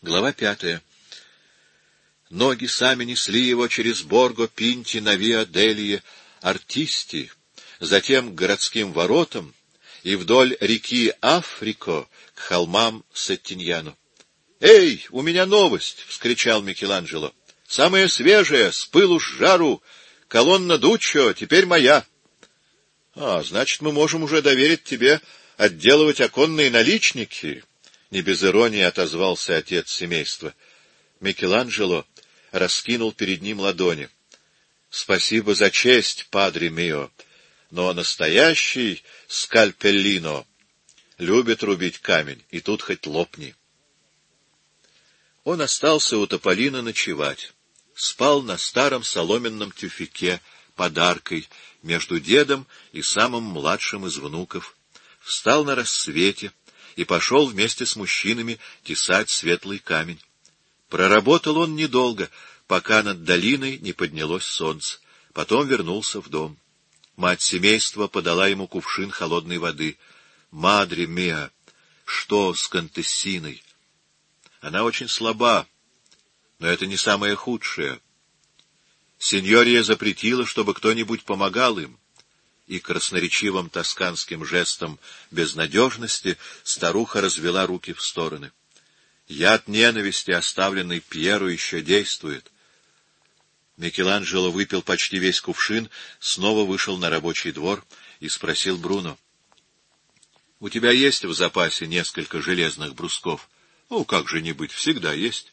Глава 5. Ноги сами несли его через Борго, Пинти, Навиа, Делье, Артисти, затем к городским воротам и вдоль реки Африко к холмам Сеттиньяно. — Эй, у меня новость! — вскричал Микеланджело. — Самая свежая, с пылу с жару, колонна Дуччо, теперь моя. — Значит, мы можем уже доверить тебе отделывать оконные наличники, — не без иронии отозвался отец семейства. Микеланджело раскинул перед ним ладони. — Спасибо за честь, падре мио, но настоящий скальпеллино любит рубить камень, и тут хоть лопни. Он остался у Тополино ночевать. Спал на старом соломенном тюфяке под аркой между дедом и самым младшим из внуков. Встал на рассвете и пошел вместе с мужчинами тесать светлый камень. Проработал он недолго, пока над долиной не поднялось солнце. Потом вернулся в дом. Мать семейства подала ему кувшин холодной воды. «Мадре миа, что с Контессиной?» «Она очень слаба, но это не самое худшее. Синьория запретила, чтобы кто-нибудь помогал им». И красноречивым тосканским жестом безнадежности старуха развела руки в стороны. Яд ненависти, оставленный Пьеру, еще действует. Микеланджело выпил почти весь кувшин, снова вышел на рабочий двор и спросил Бруно: — У тебя есть в запасе несколько железных брусков? — как же не быть, всегда есть.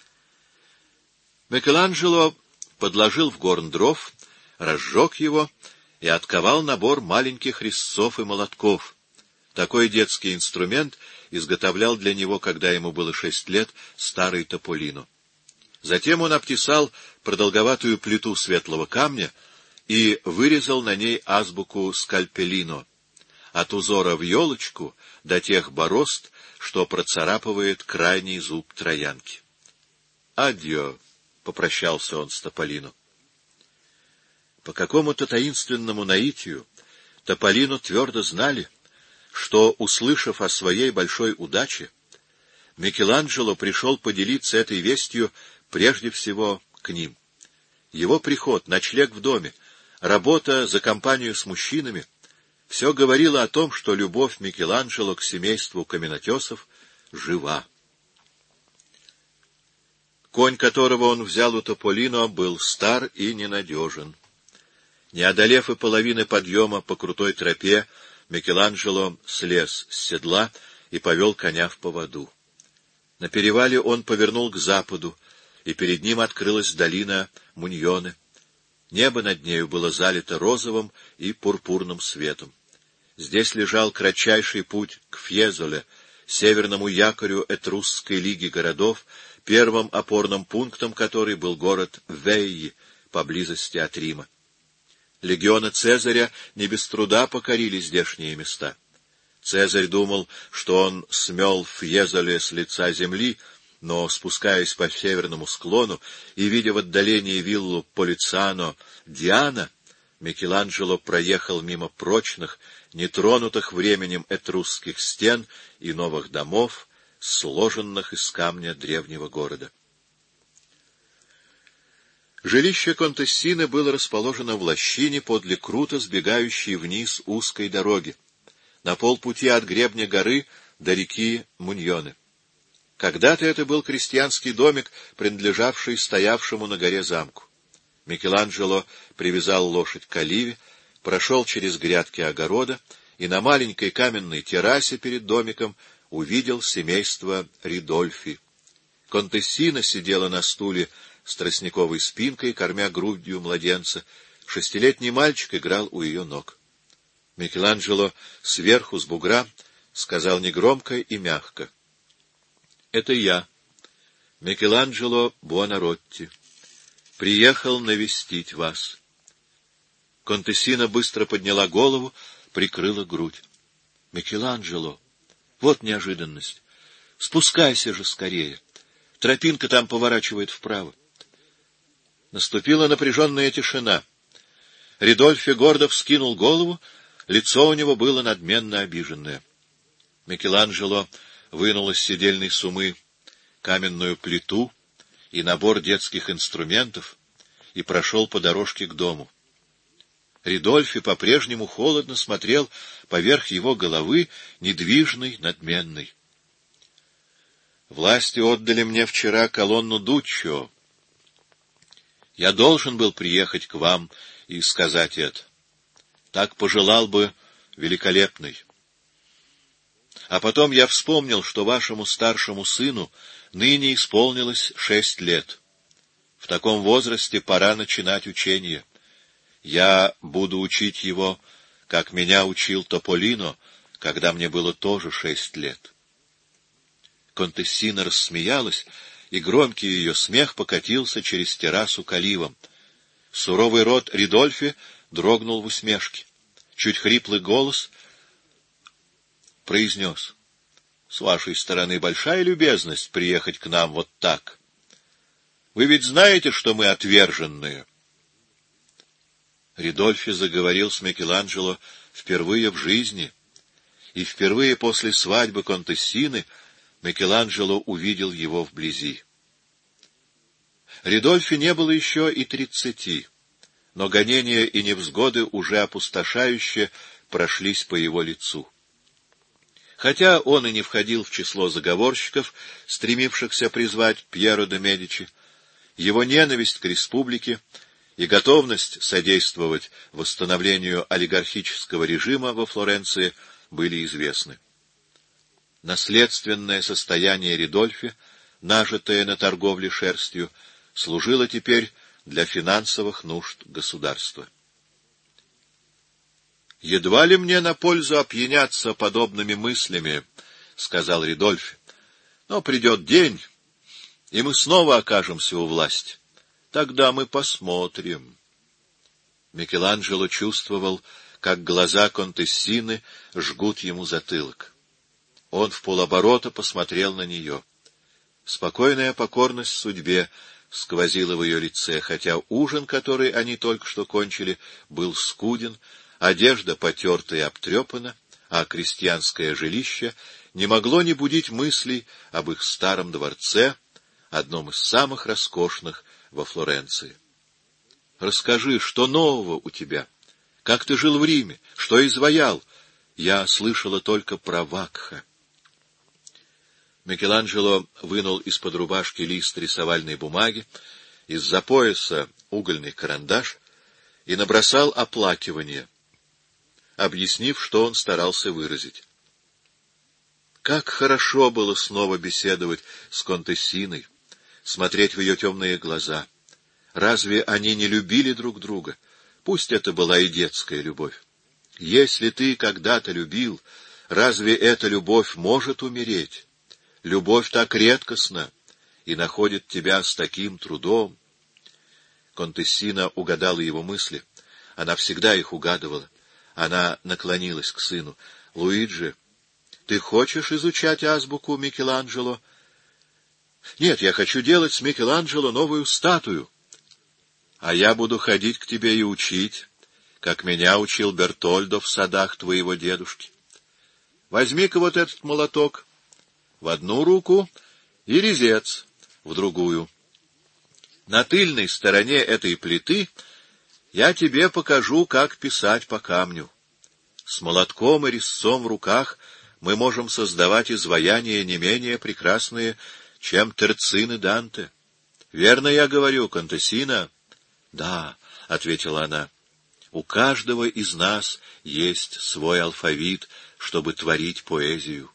Микеланджело подложил в горн дров, разжег его и отковал набор маленьких резцов и молотков. Такой детский инструмент изготовлял для него, когда ему было 6 лет, старый Тополино. Затем он обтесал продолговатую плиту светлого камня и вырезал на ней азбуку скальпеллино, от узора в елочку до тех борозд, что процарапывает крайний зуб троянки. «Адьё», — попрощался он с Тополино. По какому-то таинственному наитию Тополино твердо знали, что, услышав о своей большой удаче, Микеланджело пришел поделиться этой вестью прежде всего к ним. Его приход, ночлег в доме, работа за компанию с мужчинами — все говорило о том, что любовь Микеланджело к семейству каменотесов жива. Конь, которого он взял у Тополино, был стар и ненадежен. Не одолев и половины подъема по крутой тропе, Микеланджело слез с седла и повел коня в поводу. На перевале он повернул к западу, и перед ним открылась долина Муньоне. Небо над нею было залито розовым и пурпурным светом. Здесь лежал кратчайший путь к Фьезоле, северному якорю Этрусской лиги городов, первым опорным пунктом которой был город Вейи, поблизости от Рима. Легионы Цезаря не без труда покорили здешние места. Цезарь думал, что он смел Фьезоле с лица земли, но, спускаясь по северному склону и видя в отдалении виллу Полицано Диана, Микеланджело проехал мимо прочных, нетронутых временем этрусских стен и новых домов, сложенных из камня древнего города. Жилище Контессины было расположено в лощине подле круто сбегающей вниз узкой дороги, на полпути от гребня горы до реки Муньоне. Когда-то это был крестьянский домик, принадлежавший стоявшему на горе замку. Микеланджело привязал лошадь к оливе, прошел через грядки огорода и на маленькой каменной террасе перед домиком увидел семейство Ридольфи. Контессина сидела на стуле с тростниковой спинкой, кормя грудью младенца. 6-летний мальчик играл у ее ног. Микеланджело сверху, с бугра, сказал негромко и мягко: — Это я, Микеланджело Буонаротти. Приехал навестить вас. Контессина быстро подняла голову, прикрыла грудь. — Микеланджело, вот неожиданность. Спускайся же скорее. Тропинка там поворачивает вправо. Наступила напряженная тишина. Ридольфи гордо вскинул голову, лицо у него было надменно обиженное. Микеланджело вынул из седельной сумы каменную плиту и набор детских инструментов и прошел по дорожке к дому. Ридольфи по-прежнему холодно смотрел поверх его головы, недвижный, надменный. «Власти отдали мне вчера колонну Дуччо. Я должен был приехать к вам и сказать это. Так пожелал бы великолепный. А потом я вспомнил, что вашему старшему сыну ныне исполнилось 6 лет. В таком возрасте пора начинать учение. Я буду учить его, как меня учил Тополино, когда мне было тоже 6 лет». Контессина рассмеялась, и громкий ее смех покатился через террасу к оливам. Суровый рот Ридольфи дрогнул в усмешке. Чуть хриплый голос произнес: «С вашей стороны большая любезность приехать к нам вот так. Вы ведь знаете, что мы отверженные». Ридольфи заговорил с Микеланджело впервые в жизни, и впервые после свадьбы Контессины Микеланджело увидел его вблизи. Ридольфи не было еще и 30, но гонения и невзгоды уже опустошающе прошлись по его лицу. Хотя он и не входил в число заговорщиков, стремившихся призвать Пьеро де Медичи, его ненависть к республике и готовность содействовать восстановлению олигархического режима во Флоренции были известны. Наследственное состояние Ридольфи, нажитое на торговле шерстью, служило теперь для финансовых нужд государства. «Едва ли мне на пользу опьяняться подобными мыслями, — сказал Ридольфи, — но придет день, и мы снова окажемся у власти. Тогда мы посмотрим». Микеланджело чувствовал, как глаза Контессины жгут ему затылок. Он вполоборота посмотрел на нее. Спокойная покорность судьбе сквозила в ее лице, хотя ужин, который они только что кончили, был скуден, одежда потерта и обтрепана, а крестьянское жилище не могло не будить мыслей об их старом дворце, одном из самых роскошных во Флоренции. «Расскажи, что нового у тебя? Как ты жил в Риме? Что изваял? Я слышала только про Вакха». Микеланджело вынул из-под рубашки лист рисовальной бумаги, из-за пояса угольный карандаш и набросал оплакивание, объяснив, что он старался выразить. Как хорошо было снова беседовать с Контессиной, смотреть в ее темные глаза. Разве они не любили друг друга? Пусть это была и детская любовь. Если ты когда-то любил, разве эта любовь может умереть? Любовь так редкостна и находит тебя с таким трудом. Контессина угадала его мысли. Она всегда их угадывала. Она наклонилась к сыну. — Луиджи, ты хочешь изучать азбуку Микеланджело? — Нет, я хочу делать с Микеланджело новую статую. — А я буду ходить к тебе и учить, как меня учил Бертольдо в садах твоего дедушки. Возьми-ка вот этот молоток в одну руку и резец в другую. На тыльной стороне этой плиты я тебе покажу, как писать по камню. С молотком и резцом в руках мы можем создавать изваяния не менее прекрасные, чем терцины Данте. Верно я говорю, Контессина? — Да, — ответила она, — у каждого из нас есть свой алфавит, чтобы творить поэзию.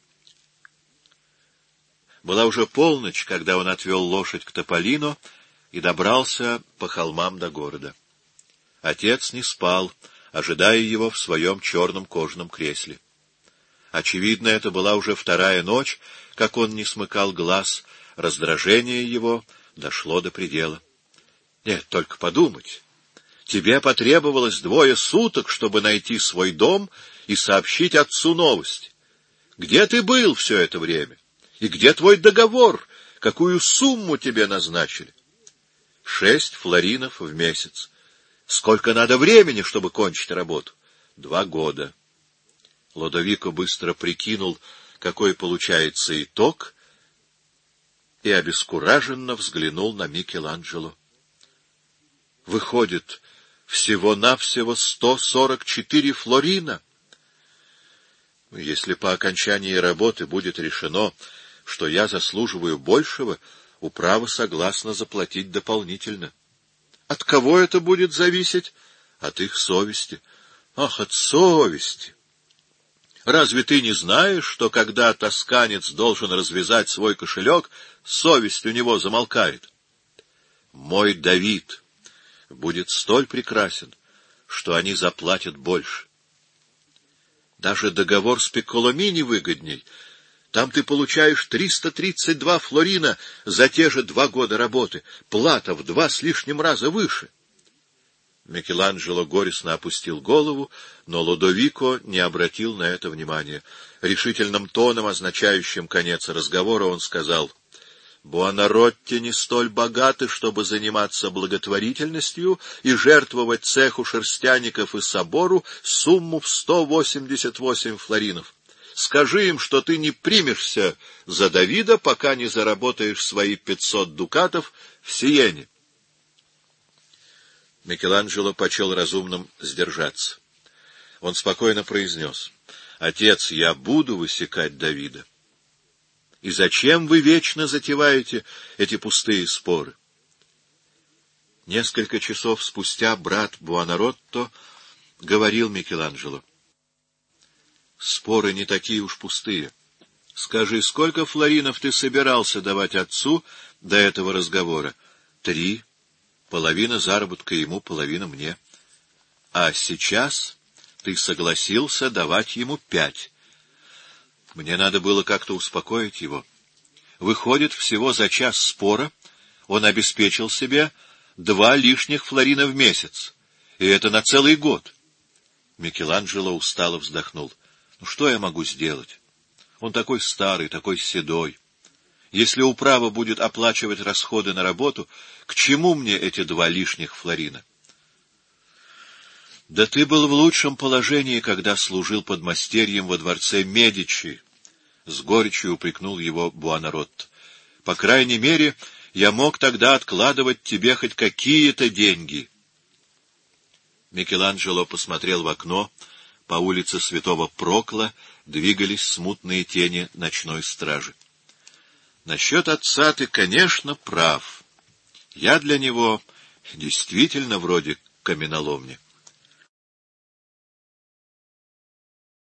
Была уже полночь, когда он отвел лошадь к Тополино и добрался по холмам до города. Отец не спал, ожидая его в своем черном кожаном кресле. Очевидно, это была уже вторая ночь, как он не смыкал глаз, раздражение его дошло до предела. Нет, только подумать. Тебе потребовалось 2 суток, чтобы найти свой дом и сообщить отцу новость. Где ты был все это время? И где твой договор? Какую сумму тебе назначили? 6 флоринов в месяц. Сколько надо времени, чтобы кончить работу? 2 года. Лодовико быстро прикинул, какой получается итог, и обескураженно взглянул на Микеланджело. Выходит, всего-навсего 144 флорина. Если по окончании работы будет решено, что я заслуживаю большего, управа согласна заплатить дополнительно. От кого это будет зависеть? От их совести. Ах, от совести! Разве ты не знаешь, что когда тосканец должен развязать свой кошелек, совесть у него замолкает? Мой Давид будет столь прекрасен, что они заплатят больше. Даже договор с Пикколомини выгодней. Там ты получаешь 332 флорина за те же 2 года работы. Плата в 2 с лишним раза выше. Микеланджело горестно опустил голову, но Лодовико не обратил на это внимания. Решительным тоном, означающим конец разговора, он сказал: «Буонаротти не столь богаты, чтобы заниматься благотворительностью и жертвовать цеху шерстяников и собору сумму в 188 флоринов. Скажи им, что ты не примешься за Давида, пока не заработаешь свои 500 дукатов в Сиене». Микеланджело почел разумным сдержаться. Он спокойно произнес: «Отец, я буду высекать Давида. И зачем вы вечно затеваете эти пустые споры?» Несколько часов спустя брат Буонаротто говорил Микеланджело: «Споры не такие уж пустые. Скажи, сколько флоринов ты собирался давать отцу до этого разговора?» 3. Половина заработка ему, половина мне. А сейчас ты согласился давать ему 5. Мне надо было как-то успокоить его. Выходит, всего за час спора он обеспечил себе 2 лишних флорина в месяц, и это на целый год. Микеланджело устало вздохнул. Ну, что я могу сделать? Он такой старый, такой седой. Если управа будет оплачивать расходы на работу, к чему мне эти 2 лишних флорина? Да ты был в лучшем положении, когда служил подмастерьем во дворце Медичи, — с горечью упрекнул его Буонаротто. По крайней мере, я мог тогда откладывать тебе хоть какие-то деньги. Микеланджело посмотрел в окно. По улице Святого Прокла двигались смутные тени ночной стражи. Насчет отца ты, конечно, прав. Я для него действительно вроде каменоломни.